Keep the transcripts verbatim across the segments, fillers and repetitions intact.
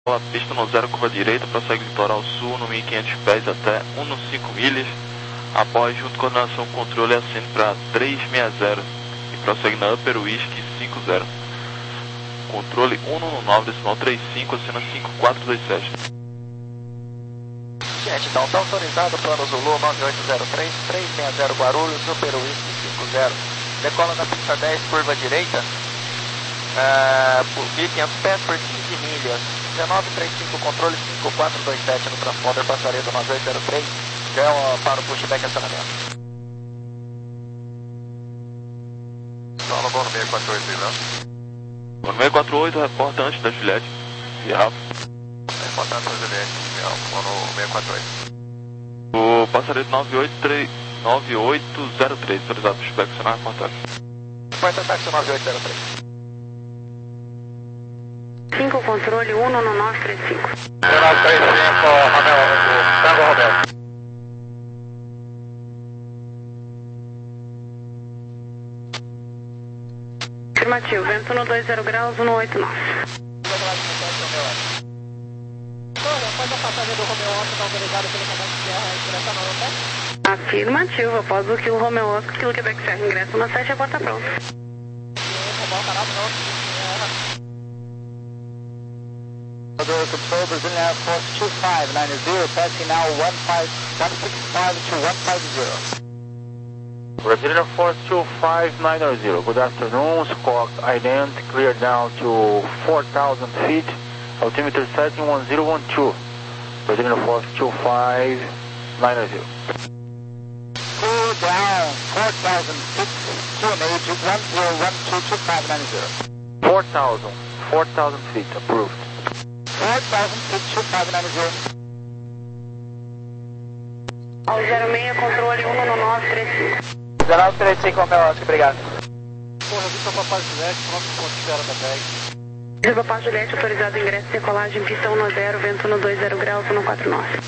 A pista no zero, curva direita, prossegue litoral sul no mil e quinhentos pés até cento e cinco milhas. Após, junto com coordenação controle, acende para trezentos e sessenta e prossegue na Upper Whisky cinquenta. Controle cento e nove, decimal trinta e cinco, acena cinco quatro dois sete. Gente, então está autorizado plano Zulu nove oito zero três, trezentos e sessenta Guarulhos, Upper Whisky cinquenta. Decola na pista dez, curva direita, uh, por mil e quinhentos pés por quinze milhas. dezenove trinta e cinco, controle cinco quatro dois sete no transponder passaredo nove oito zero três, já é um, para o pushback acionamento. Solo no seiscentos e quarenta e oito aí, não? No seiscentos e quarenta e oito, reporta antes da Juliette. E Rafa. Reporta antes da Juliette, no seiscentos e quarenta e oito. O passaredo nove oito zero três, autorizado pushback acionar, reportagem. Reporta táxi nove oito zero três. cinco, controle um no nove três cinco. nove três cinco, Romeo, Tango Romeo. Afirmativo, vento no dois zero graus, cento e oitenta e nove. Pode a passagem do Romeo Oscar está autorizada pelo comando de guerra e direção na Europa? Afirmativo, após o quilo Romeo Oscar, quilo Quebec Serra, ingresso na sete, a porta pronta. Control Brazilian Air Force two five nine zero, passing now one five one six five to one five zero. Brazilian Air Force two five nine zero, good afternoon, squawk ident, clear down to four thousand feet, altimeter setting one zero one two, Brazilian Air Force two five nine zero. Cool down four thousand feet, Q N H one zero one two two five nine zero. four thousand, four thousand feet, approved. four thousand feet, two five nine zero. Ao zero seis, controle um no nove três cinco. nove três cinco, Romeo Oscar, obrigado. Porra, Vitor Papai Juliette, pronto, ponto de espera da B E G. Vitor Papai Juliette, autorizado ingresso e decolagem, pista um no zero, vento no dois zero graus, cento e quarenta e nove.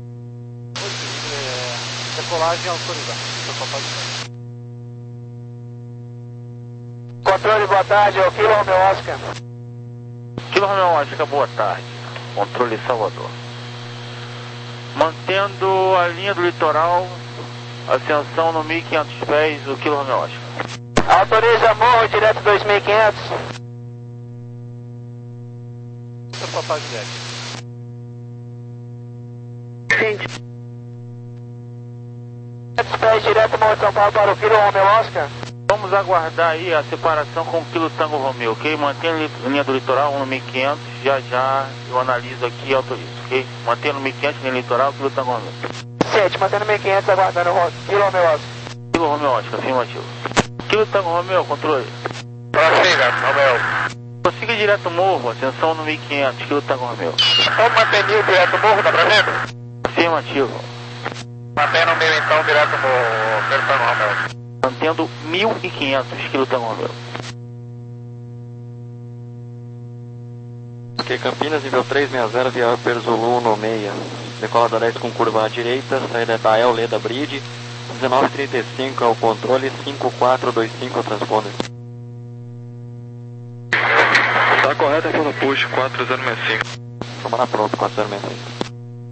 É, decolagem autorizada, Vitor Papai Juliette. Controle, boa tarde, é o Kilo Romeo Oscar. Kilo Romeo Oscar, boa tarde, controle Salvador. Mantendo a linha do litoral, ascensão no mil e quinhentos pés, o Kilo Romeo Oscar. Autoriza morro direto dois mil e quinhentos. Vitor Papai Juliette. Gente. quinhentos pés direto morro de São Paulo para o Kilo Romeo Oscar. Vamos aguardar aí a separação com o Kilo Tango Romeo, ok? Mantenha a linha do litoral no mil e quinhentos, já já eu analiso aqui e autorizo, ok? Mantenha no mil e quinhentos, linha litoral, Kilo Tango Romeo. Sete, mantendo mil e quinhentos, aguardando o Kilo Romeo Oscar. Kilo Romeo Oscar, afirmativo. Kilo Tango Romeo, controle. Prossiga, Romeo. Prossiga direto morro, ascensão no mil e quinhentos, Kilo Tango Romeo. Vamos manter mil direto morro, tá pra vendo? Afirmativo. Mantendo mil então, direto no Kilo Tango Romeo. Mantendo mil e quinhentos, Kilo Tango Romeo. Ok, Campinas, nível três seis zero, via Upper Zulu no seis. Decola da dez com curva à direita, saída da El Leda Bridge, dezenove trinta e cinco é o controle, cinco quatro dois cinco é o transponder. Tá correto, é no push, quatro zero seis cinco. Tomara pronto, quatro zero seis cinco.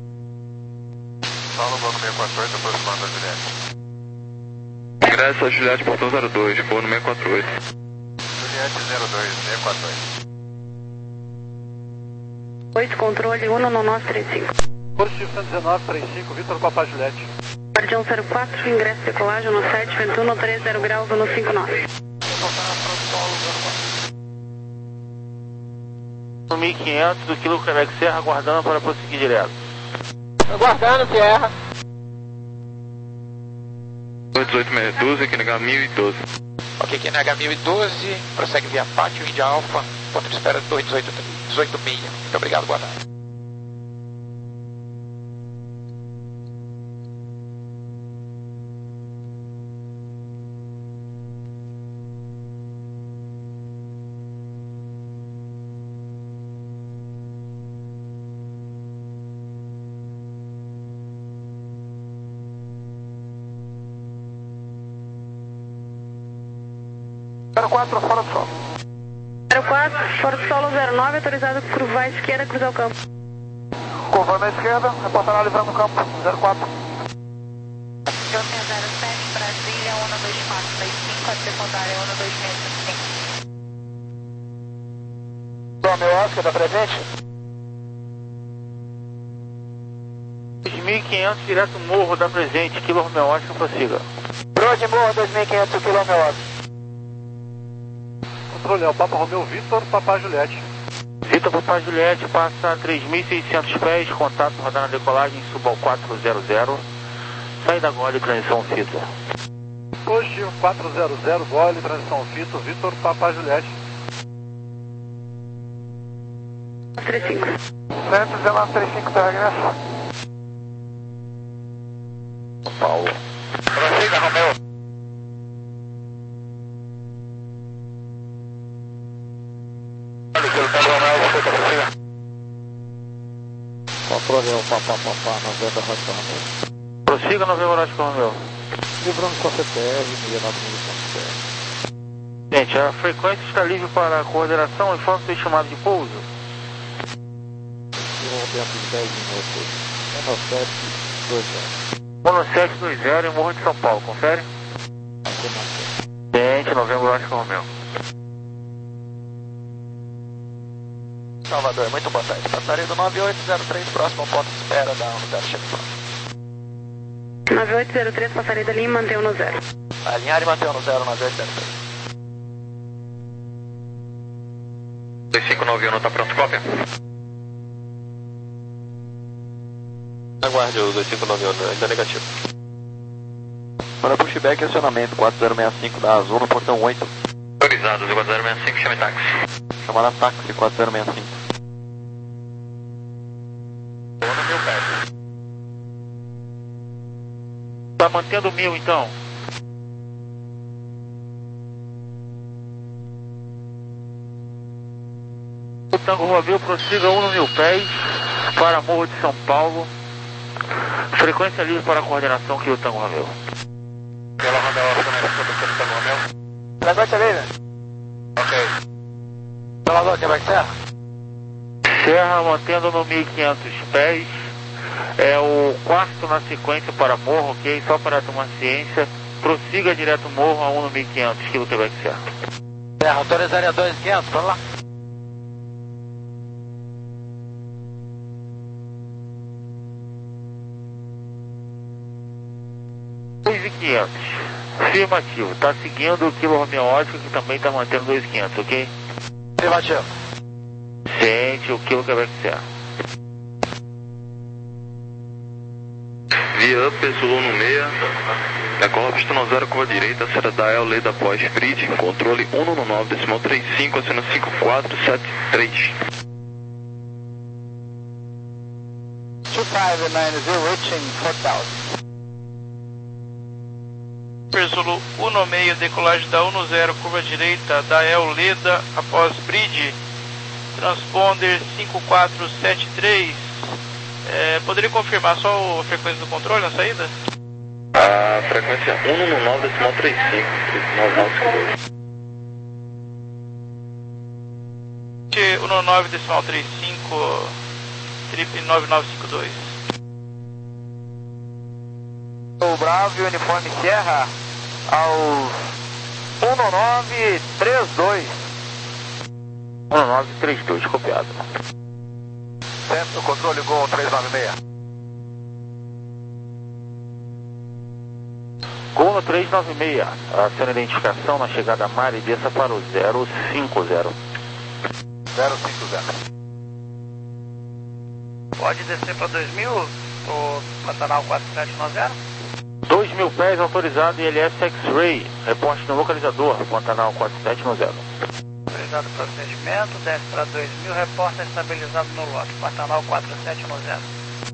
Solo no seiscentos e quarenta e oito, aproximando da Juliette. Ingresso a Juliette, portão zero dois, voo no seiscentos e quarenta e oito. Juliette zero dois, seiscentos e quarenta e oito. oito, controle um no nove três cinco. Curso cento e dezenove, trinta e cinco, Vitor Papai Juliette. Guardião zero quatro, ingresso e decolagem no sete, vento no três zero graus, no cinquenta e nove. No mil e quinhentos, o Kilo Quebec Serra, aguardando para prosseguir direto. Aguardando, Sierra. dezoito seis um dois, aqui no H mil e doze. Ok, aqui na H mil e doze, prossegue via Pátio Índia Alfa, ponto de espera dois dezoito seis. Muito obrigado, boa tarde. zero quatro, fora do sol. zero quatro, Ford Solo zero nove, autorizado curvar à esquerda, cruzar o campo. Curva na esquerda, reportar na livrando o campo, zero quatro. Jovem zero sete, Brasília, um dois quatro seis cinco, a secundária um dois seis cinco. Bom, meu Oscar, tá presente? dois mil e quinhentos, direto Morro, dá presente, Kilo Romeo Oscar, prossiga. Broad Morro, dois mil e quinhentos, Kilo Romeo Oscar. Controle, é o Papa Romeu Vitor, Papai Juliette. Vitor Papai Juliette, passa três mil e seiscentos pés, contato, rodar na decolagem, suba ao quatrocentos, saída Gole, transição Fito. Positivo, quatrocentos, Gole, transição Fito, Vitor Papai Juliette. trinta e cinco. Centro, dezenove, trinta e cinco, tá regresso. São Paulo. Prossiga, Romeu. Controle, é o Papá Papá, noventa, Rosca Romeu. Prossiga, Novembro Rosca Romeu. Livrando com a C T R, sessenta e nove mil C T R. Gente, a frequência está livre para a coordenação e foco do estimado de pouso. Dentro de dez minutos. um sete dois zero. um sete dois zero em Morro de São Paulo, confere? Gente, Novembro Rosca Romeu. Salvador, muito boa tarde. Passaria do nove oito zero três, próximo ao ponto de espera da unidade chefe. nove oito zero três, passaria da linha e mantém no zero. Alinhar e manter no zero, nove oito zero três. dois cinco nove um, tá pronto, cópia? Aguarde o dois cinco nove um, ainda negativo. Para pushback e acionamento, quatro zero seis cinco da Azul no portão oito. Autorizados, quatro zero seis cinco, chame táxi. Chamada táxi quatro zero seis cinco. Ano mil pés. Tá mantendo mil então? O Tango Romeu prossiga um no mil pés para Morro de São Paulo. Frequência livre para a coordenação que o Tango Romeu. Pela Romeu, a coordenação do Tango Romeu. Frequência livre. Ok. Salvador, quem vai que serra? Serra mantendo no mil e quinhentos pés. É o quarto na sequência para Morro, ok? Só para tomar ciência. Prossiga direto Morro a um no mil e quinhentos, Kilo Quebec Serra. Serra, autorizaria dois mil e quinhentos, vamos lá. dois mil e quinhentos. Afirmativo. Está seguindo o Kilo Romeo Oscar, que também está mantendo dois mil e quinhentos, ok? Afirmativo. Sente o Kilo Quebec Serra. Via Up, Zulu no meia. Decola pista no zero, curva direita, será da El Leda após Bridge, controle um no nove, decimal trinta e cinco, acena cinco quatro sete três. dois cinco nove zero, reaching four thousand. Zulu um no meio, decolagem da um no zero, curva direita, da El Leda, após Bridge, transponder cinco quatro sete três. É, poderia confirmar só a frequência do controle na saída? A frequência um no nove, decimal trinta e cinco, nove nove cinco dois. um no nove, decimal trinta e cinco, triple nove nove cinco dois. O Bravo, uniforme Sierra, aos um no nove três dois. um no nove três dois, copiado. Centro, controle, Gol três nove seis. Gol no três nove seis. Aciona a identificação na chegada a mar e desça para o zero cinco zero. zero cinco zero. Pode descer para dois mil, o Pantanal quatro sete nove zero. dois mil pés autorizado em L S X-Ray. Reporte no localizador, Pantanal quatro sete nove zero. Autorizado procedimento, desce para dois mil, reporta estabilizado no lote, Pantanal quatro sete nove zero.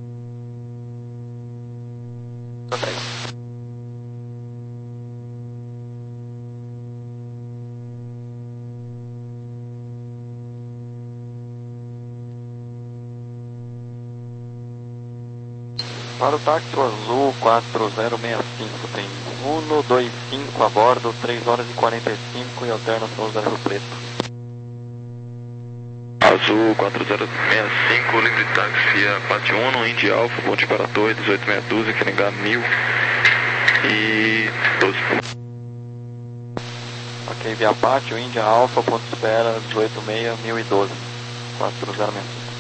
Para o táxi azul quatro zero seis cinco, tem um dois cinco a bordo, três horas e quarenta e cinco e alterna São José do Rio Preto. Azul quatro zero seis cinco, livre táxi Apache Uno, Indy Alpha, ponte para a torre, dezoito meia dúzia, K N H mil e doze. Ok, via Apache, Indy Alpha, ponto de espera, dezoito meia, mil e doze. quatro zero seis cinco.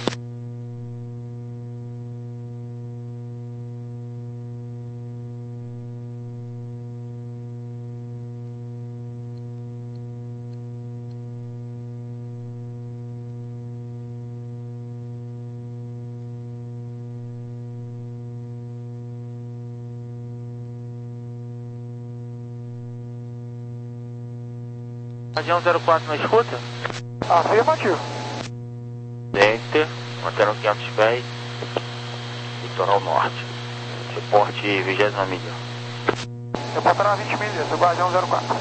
Avião zero quatro na escuta? Afirmativo. Enter, mantendo quinhentos pés, litoral norte. Reporte vigésima milha. Reportará vinte milhas, o Guardião zero quatro.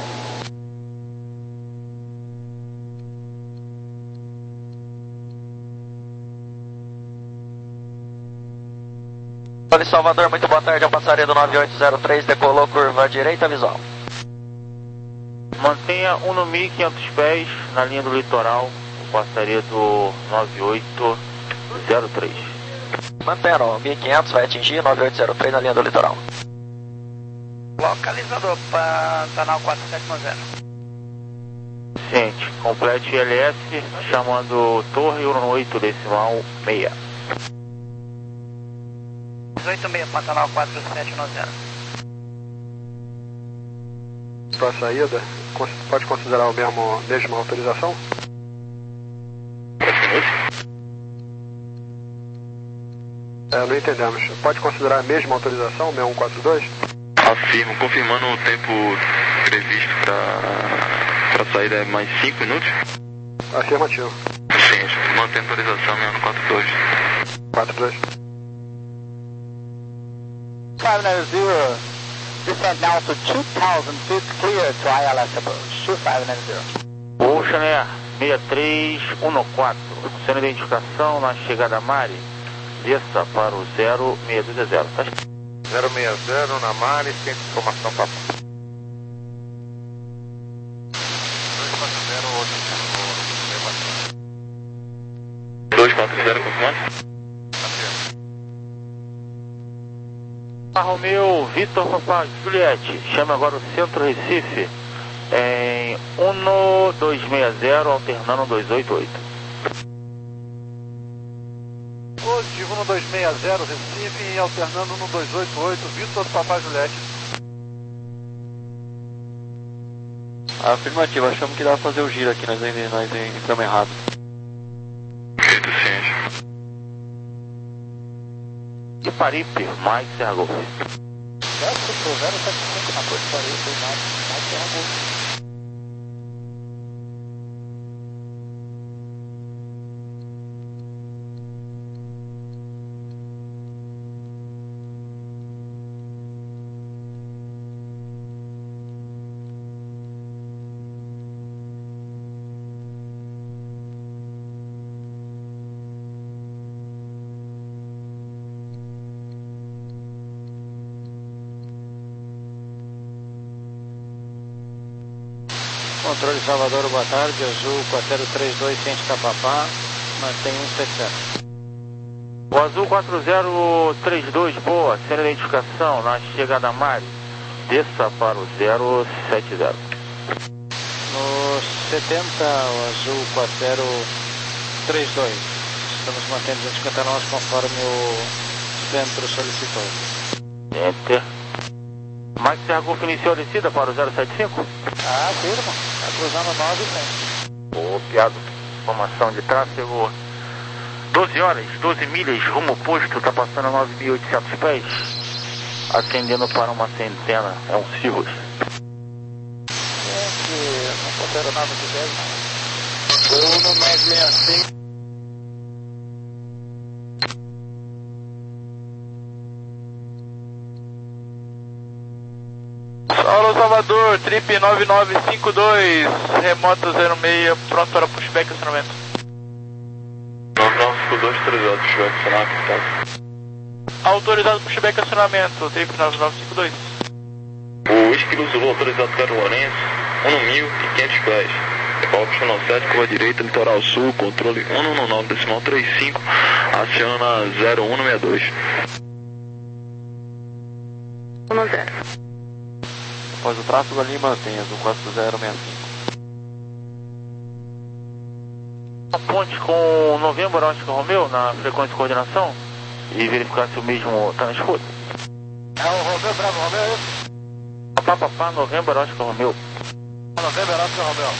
Vale Salvador, muito boa tarde, a passaria do nove oito zero três, decolou curva direita visual. Mantenha um no mil e quinhentos pés na linha do litoral, passaria do nove oito zero três. Manteram, mil e quinhentos vai atingir nove oito zero três na linha do litoral. Localizador, Pantanal quatro sete um zero. Ciente, complete L S, chamando torre um oito decimal seis. dezoito meia, Pantanal quatro sete um zero. Para a saída, pode considerar o mesmo, mesma autorização? É, não entendemos. Pode considerar a mesma autorização, seis um quatro dois? Afirmo, confirmando o tempo previsto para a saída é mais cinco minutos? Afirmativo. Sim, mantém a autorização seis um quatro dois. quatro dois. five nine zero, descend now to two thousand feet, clear to I L S approach, two five nine zero. Ocean Air seis três um quatro, sendo identificação na chegada a Mari, desça para o zero seis dois zero. Tá? zero seis zero na Mari, sem informação para dois quatro zero, confirmado? Romeu, Vitor Papa Juliette, chama agora o Centro Recife em um dois seis zero, alternando dois oito oito. Positivo um dois seis zero, Recife, alternando um dois oito oito, Vitor Papa Juliette. Afirmativo, achamos que dá pra fazer o giro aqui, nós, nós entramos errado. Feito, ciente. E Paripe, Mike Serra Golf. zero sete cinco na Porto Paripe, Mike Serra Golf. Controle Salvador, boa tarde, Azul quatro zero três dois, Ciente Tapapá, mantém um sete zero. O Azul quatro zero três dois, boa, sendo identificação na chegada a Mari, desça para o zero sete zero. No setenta, o Azul quatro zero três dois, estamos mantendo duzentos e cinquenta nós conforme o centro solicitou. Enter. Mike Serra Golf iniciou a descida para o zero sete cinco? Ah, firma, está cruzando nove e cem. Copiado, informação de tráfego, doze horas, doze milhas, rumo oposto, está passando nove mil e oitocentos pés, atendendo para uma centena, é um Cirrus. Gente, não considero nada de dez, não. Gol no nove seis cinco. Saulo Salvador, trip nove nove cinco dois, remota zero seis, pronto para pushback e acionamento. nove nove cinco dois, autorizado, pushback, acionamento. Autorizado pushback e acionamento, trip nove nove cinco dois. O Whisky Zulu autorizado para Lourenço, um mil e quinhentos pés. Fox um sete, curva direita, litoral sul, controle um um nove, decimal trinta e cinco, aciona zero um seis dois. um zero. Após o tráfego ali, mantenha azul quatro zero seis cinco. A ponte com Novembro Oscar Romeo na frequência de coordenação e verificar se o mesmo está na escuta. É o Romeo, Bravo Romeo, é isso? Papá, papá, Novembro Oscar Romeo. Novembro Oscar Romeo.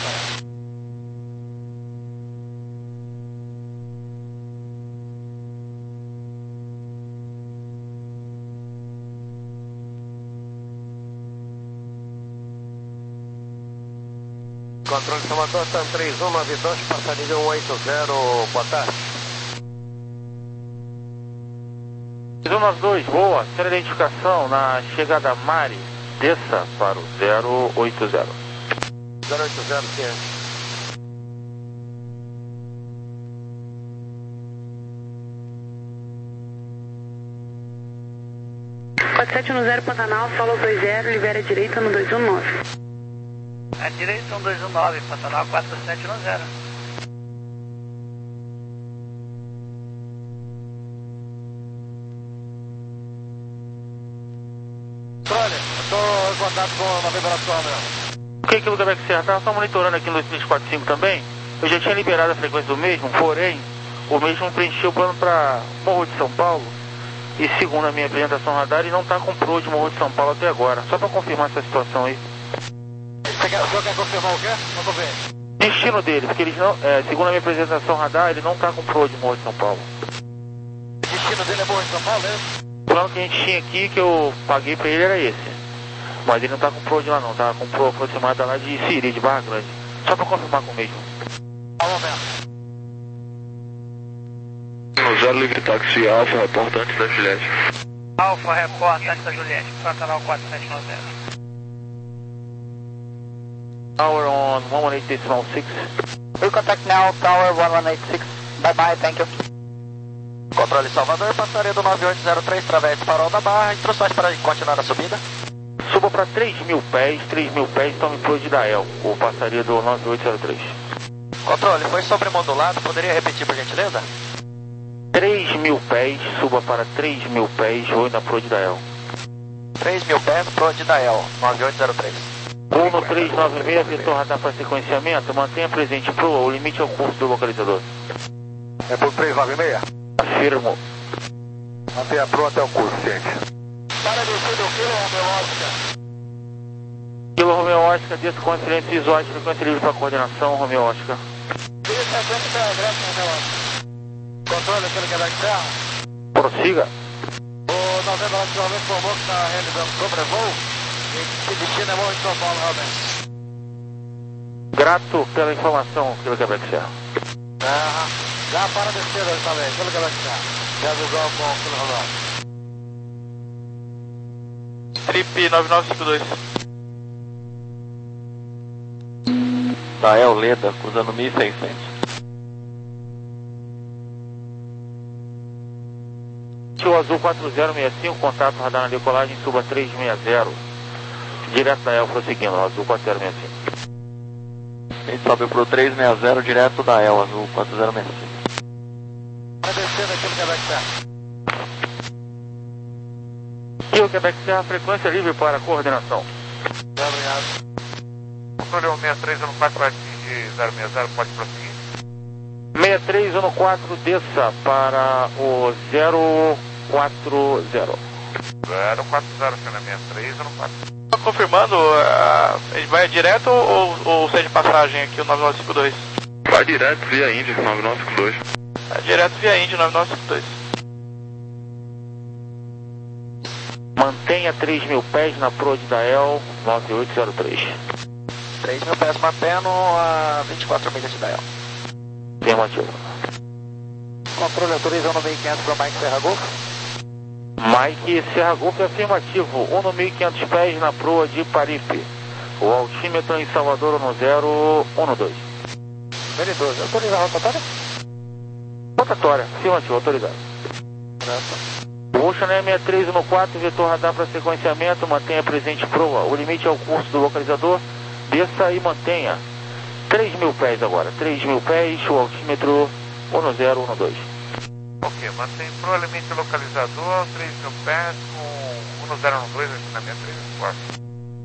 Controle Salvador, T A M três um nove dois, passarinho um oito zero, boa tarde. três um nove dois, boa, tira a identificação na chegada Mari, desça para o zero oito zero. zero oito zero, sim. quatro sete um zero Pantanal, solo dois zero, libera a direita no dois um nove. A direita um dois um nove, Pantanal quatro sete um zero. Olha, eu estou em contato com a Novembro Oscar Romeo. O que é aquilo que você estava só monitorando aqui no dois três quatro cinco também? Eu já tinha liberado a frequência do mesmo, porém, o mesmo preencheu o plano para Morro de São Paulo. E segundo a minha apresentação radar, ele não está com pro de Morro de São Paulo até agora. Só para confirmar essa situação aí. Você quer, o senhor quer confirmar o quê? Não tô vendo. Destino dele, porque eles não, é, segundo a minha apresentação radar, ele não está com pro de Morro de São Paulo. O destino dele é Morro de São Paulo, é isso? O plano que a gente tinha aqui, que eu paguei para ele, era esse. Mas ele não está com pro de lá não, tá com pro aproximada lá de Siri, de Barra Grande. Só para confirmar com o mesmo. Alô, mesmo. No zero livre táxi Alfa, reporta antes da Juliette. Alfa, reporta antes da Juliette, Pantanal quatro sete um zero. Tower on one one eight decimal six. We contact now, Tower one one eight six. Bye bye, thank you. Controle Salvador, passaria do nove oito zero três, travesse farol da Barra, instruções para continuar a subida. Suba para três mil pés, três mil pés, tome pro de Dael, o passaria do nove oito zero três. Controle, foi sobremodulado, poderia repetir por gentileza? três mil pés, suba para três mil pés, oi na pro de Dael. três mil pés, pro de Dael, nove oito zero três. Voo no três nove seis, vetor radar para sequenciamento, mantenha presente pro, o limite é o curso do localizador. É por três nove seis? Afirmo. Mantenha pro até o curso, gente. Para descer do quilo, Romeo Oscar. Kilo Romeo Oscar, desça com excelentes visuais, frequência livre para coordenação, Romeo Oscar. Controle aquele Quebec Serra. Prossiga. O Novembro Oscar Romeo informou que está realizando sobrevoo e que destino é Morro de São Paulo, realmente. Grato pela informação, pelo Quebec Serra. Ah, já para descer hoje também, pelo Quebec Serra. Já avisou com o Kilo Romeo. Trip nove nove cinco dois. Dael Leda, cruzando mil e seiscentos. Tio Azul quatro zero seis cinco, contato radar na decolagem, suba três seis zero. Direto da El, prosseguindo, Azul quatro zero seis cinco. A gente sobe pro três seis zero, direto da El, Azul quatro zero seis cinco. Vai descendo aqui no Quebec Serra. E o Quebec Serra, frequência livre para coordenação. Obrigado. Controle seis três um quatro vai atingir zero seis zero, pode prosseguir. seis três um quatro, desça para o zero quatro zero. zero quatro zero, sendo seis três um quatro. Confirmando, uh, ele vai direto ou, ou sai de passagem aqui o nove nove cinco dois? Vai direto via Índia, nove nove cinco dois. É direto via Índia nove nove cinco dois. Mantenha três mil pés na Pro de Dael, nove oito zero três. três mil pés mantendo a vinte e quatro milhas de Dael. Afirmativo. Controle autoriza um no mil e quinhentos para Mike Serra Golf. Mike Serra Golf é afirmativo, um no mil e quinhentos pés na proa de Paripe. O altímetro em Salvador no zero um no dois. Vene doze, autoriza a rotatória? Rotatória, afirmativo, autorizado. Ocean seis três um quatro, vetor radar para sequenciamento, mantenha presente proa. O limite é o curso do localizador, desça e mantenha. três mil pés agora, três mil pés, o altímetro um zero um dois. Ok, mantém pro limite localizador, três mil pés com um zero um dois aqui na minha três quatro.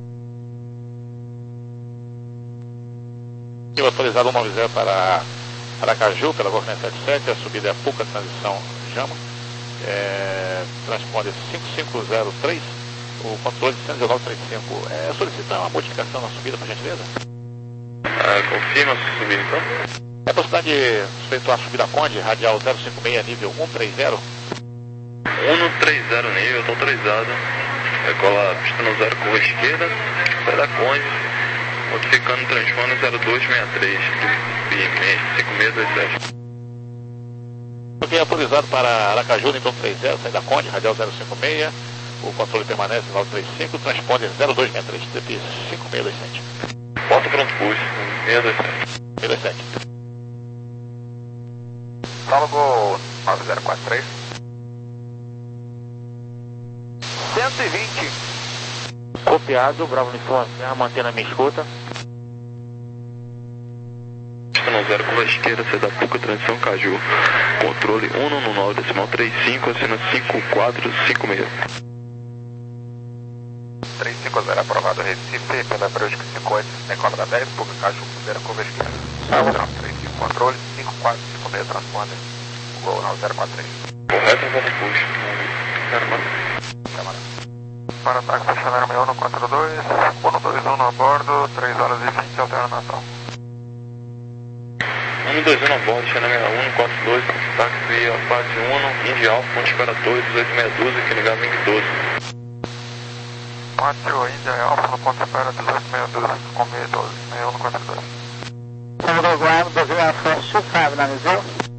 Eu autorizado um nove zero para Aracaju, pela Government setenta e sete, a subida é a pouca transição Jama. É, transponder cinco cinco zero três, o controle cento e dezenove trinta e cinco. É, solicita uma modificação na subida, por gentileza? Ah, confirma a subida então? É a possibilidade de efetuar a subida Conde, radial zero cinco seis, nível cento e trinta. cento e trinta nível, está autorizado. Decola pista no zero, curva esquerda, sai da Conde, modificando o transponder zero dois seis três, cinco seis dois sete. Ok, autorizado para Aracaju, nível cento e trinta, sai da Conde, radial zero cinco seis, o controle permanece nove três cinco, transponder zero dois seis três, T P cinco seis dois sete. Porta pronto push, seis dois sete. seis dois sete. Diálogo nove zero quatro três. cento e vinte. Copiado, Bravo Uniforme, mantendo a minha escuta. Pista no zero, curva esquerda, sai da Puca, transição Caju. Controle um um nove, decimal trinta e cinco, assina cinco quatro cinco seis. três cinco zero aprovado Recife, pela Brusque cinco oito, decola da dez, Puca Caju, primeira curva esquerda. Padrão três cinco, controle cinco quatro cinco seis, transponder. Gol nove zero quatro três. Correto, volta push. zero quatro. Câmara. Para ataque funcionário meu um quatro dois, um dois um a bordo, três horas e vinte, alternação. um dois um a bordo, China um quatro dois, táxi Alpate um, Indy Alfa, Ponte para Torre, dezoito seis doze, aqui ligado Ving doze. Pátio Indy Alfa, no ponto espera dezoito seis doze, com meia doze, meia um quatro dois. Telegram, Brasil Air Force two five nine zero.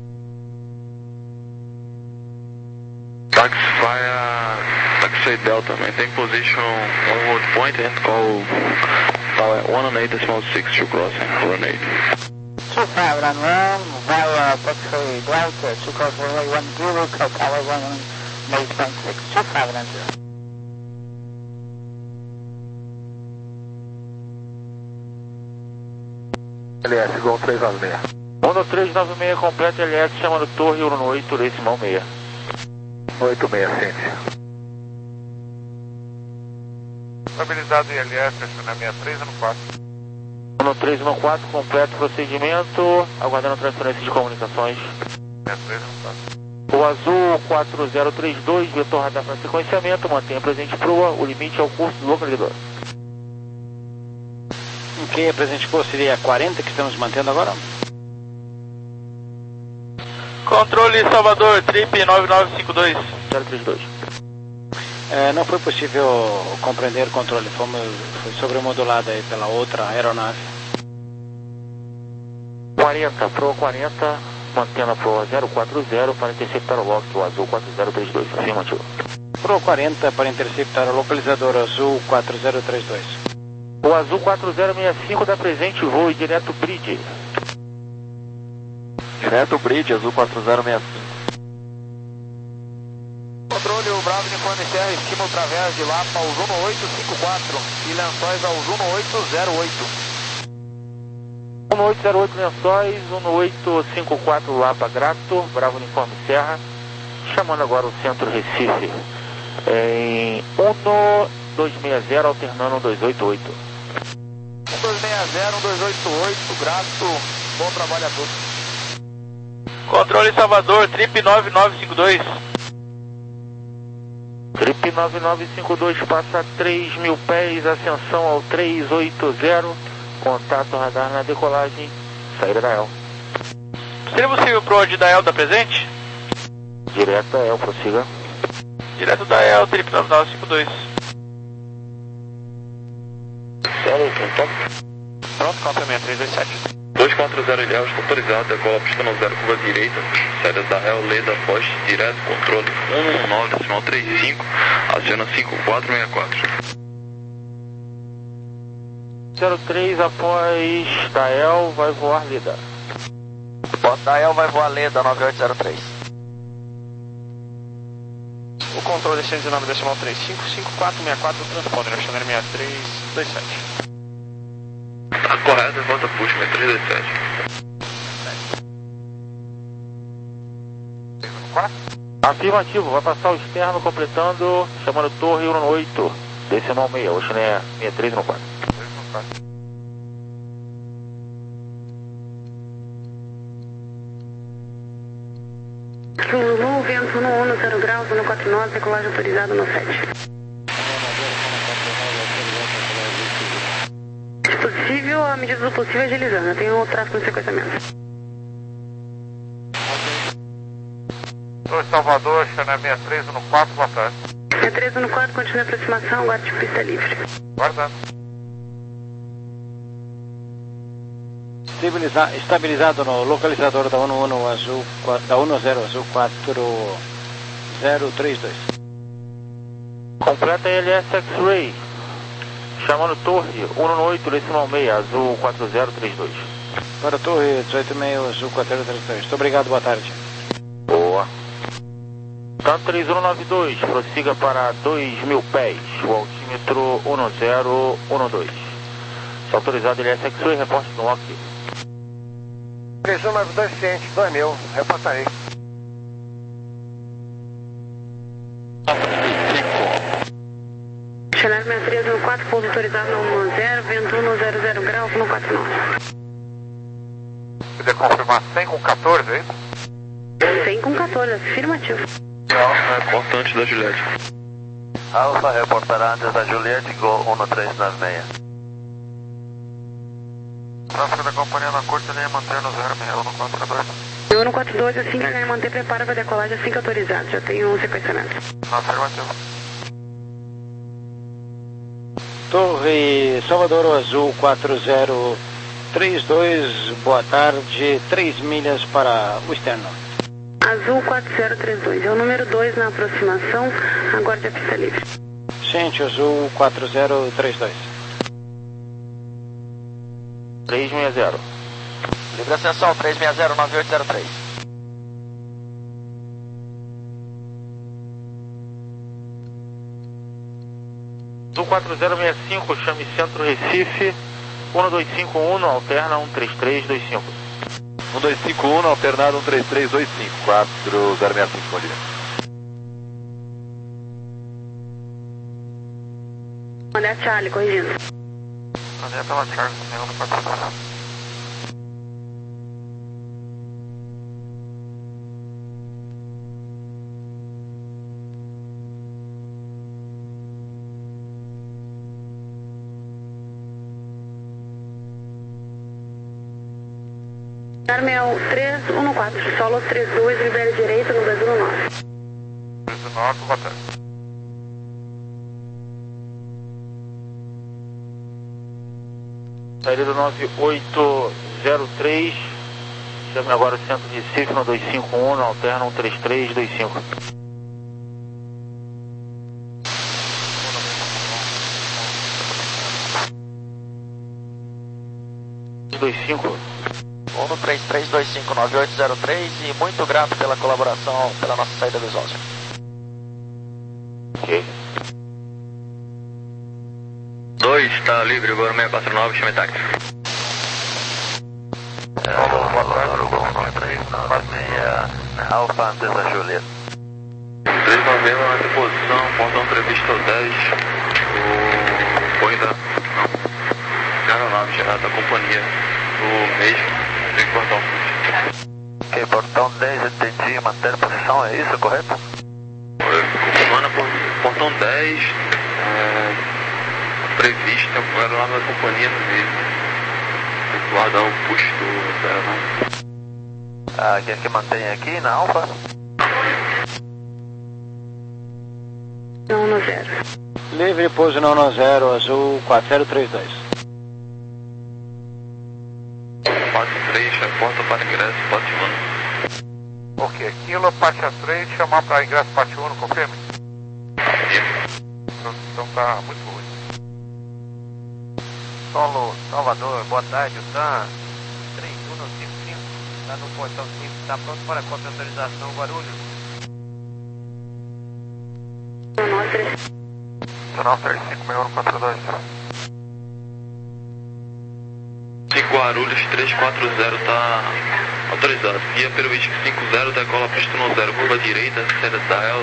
Taxi via Taxi Delta, maintain position one road point and call tower one eight decimal six to crossing, one eight. two five nine one via Taxi Delta to cross runway one zero, call tower one eight point six, two five nine zero. L S, Gol três nove seis. um três nove seis completo, L S chamando Torre um oito, decimal seis. oito seis, ciência. Estabilizado I L S, na minha três um quatro. um três um quatro, completo procedimento, aguardando transferência de comunicações. Minha três um quatro. O azul quatro zero três dois, vetor radar para sequenciamento, mantenha presente proa, o limite é o curso do localizador. Ok, a presente proa seria a quarenta que estamos mantendo agora? Controle Salvador, trip nove nove cinco dois. zero três dois. É, não foi possível compreender o controle, fomos, foi sobremodulado aí pela outra aeronave. quarenta, proa quarenta, mantendo a proa zero quatro zero para interceptar o lock, o azul quatro zero três dois, afirmativo. Proa quarenta para interceptar o localizador azul quatro zero três dois. O azul quatro zero seis cinco dá presente voo e direto bridge. Direto bridge, azul quatro zero seis cinco. Controle, o Bravo Uniforme Serra, estima através de Lapa ao um oito cinco quatro e Lençóis ao um oito zero oito. um oito zero oito Lençóis, um oito cinco quatro Lapa Grato, Bravo Uniforme Serra, chamando agora o centro Recife em um dois seis zero, alternando um dois oito oito. um dois seis zero, um dois oito oito, Grato, bom trabalho a todos. Controle Salvador, trip nove nove cinco dois. Trip nove nove cinco dois passa três mil pés, ascensão ao três oito zero, contato radar na decolagem, saída da E L. Seria possível pro onde da E L da presente? Direto da E L, prossiga. Direto da E L, trip nove nove cinco dois. Pronto, complemento três dois sete. dois quatro zero Ilhéus, autorizado, decola pista no zero, curva direita, saída da E L, Leda, poste, direto, controle um um nove, decimal trinta e cinco, aciona cinco quatro seis quatro. zero três após da E L, vai voar Leda. Após da E L vai voar Leda, nove oito zero três. O controle cento e dezenove decimal trinta e cinco, cinco quatro seis quatro, transponder, Nacional seis três dois sete. Tá correto, volta push, seis três dois sete. Afirmativo, vai passar o externo completando, chamando torre um oito, decimal seis, o Chile seis três no quatro. Zulu, vento no um zero graus, no quatro nove, decolagem autorizada no sete. Se possível, à medida do possível, agilizando. Eu tenho o tráfego no sequenciamento. dois Salvador, Channel seis três um quatro, boa tarde. seis três um quatro, continue a aproximação, guarde pista livre. Guardando. Estabiliza estabilizado no localizador da um um azul, da um zero azul quatro zero três dois. Completa L S X-Ray, chamando torre um oito, decimal seis, azul quatro zero três dois. Para a torre dezoito seis, azul quatro zero três dois. Muito obrigado, boa tarde. Boa. Tanto três um nove dois, prossiga para dois mil pés, o altímetro um zero um dois. Está autorizado L S X-Ray, reporte no OK. três um nove dois, ciente, dois mil, reporta aí. Channel seis três um quatro, pouso autorizado no um zero, vento um zero zero graus, no quatro nove. Poder confirmar cem com quatorze, é isso? cem com quatorze, afirmativo. Reporta antes da Juliette. Alfa reportará antes da Juliette, Gol um três nove seis. Tráfego da companhia na curta linha manter no zero seis um quatro dois. Eu no quatro dois, assim que a manter, prepara para decolagem assim que autorizado. Já tenho um sequenciamento. Afirmativo. Torre Salvador Azul quatro zero três dois, boa tarde, três milhas para o externo. Azul quatro zero três dois, é o número dois na aproximação, aguarde a pista livre. Ciente, Azul quatro zero três dois. três seis zero. Livre ascensão, três seis zero nove oito zero três. Azul quatro zero seis cinco, chame Centro Recife, um dois cinco um, alterna um três três dois cinco. um dois cinco um, alternado um três três dois cinco, quatro zero seis cinco, bom dia. André Charlie, corrigindo. André pela Charlie, também no quatro zero. Carmel três um quatro, solo três dois, libere direito no Brasil nove. Brasil nove, boa tarde. Saída do nove oito zero três, chame agora o Centro Recife no dois cinco um, alterna um três três dois cinco. dois cinco. um três três dois cinco nove oito zero três e muito grato pela colaboração, pela nossa saída visual. Ok. dois, está livre, agora seis quatro nove, chame táxi. Alfa antes da Juliette. três nove seis na posição, portão previsto dez. O Boeing da... não. Aeronave gerada da companhia. O mesmo. Tem portão. Ok, portão dez, entendi, manter posição, é isso, correto? Confirmando por portão dez, é, previsto, tem aeronave da companhia no meio. Tem que guardar o push do aeronave. Ah, quer que mantenha aqui na Alfa? um zero. Livre, pouso no um zero, Azul quatro zero três dois. quatro três, reporta para ingresso, Pate um. Ok, Kilo, Pate três, chamar para ingresso Pate um, confirme? Então tá muito ruim. Solo Salvador, boa tarde, o T A M três um cinco cinco, está no portão cinco, está pronto para a autorização Guarulhos. nove três cinco seis um quatro dois. Guarulhos três quatro zero tá autorizado. Guia Peruísque cinco zero, decola pista no zero, curva direita, senda da El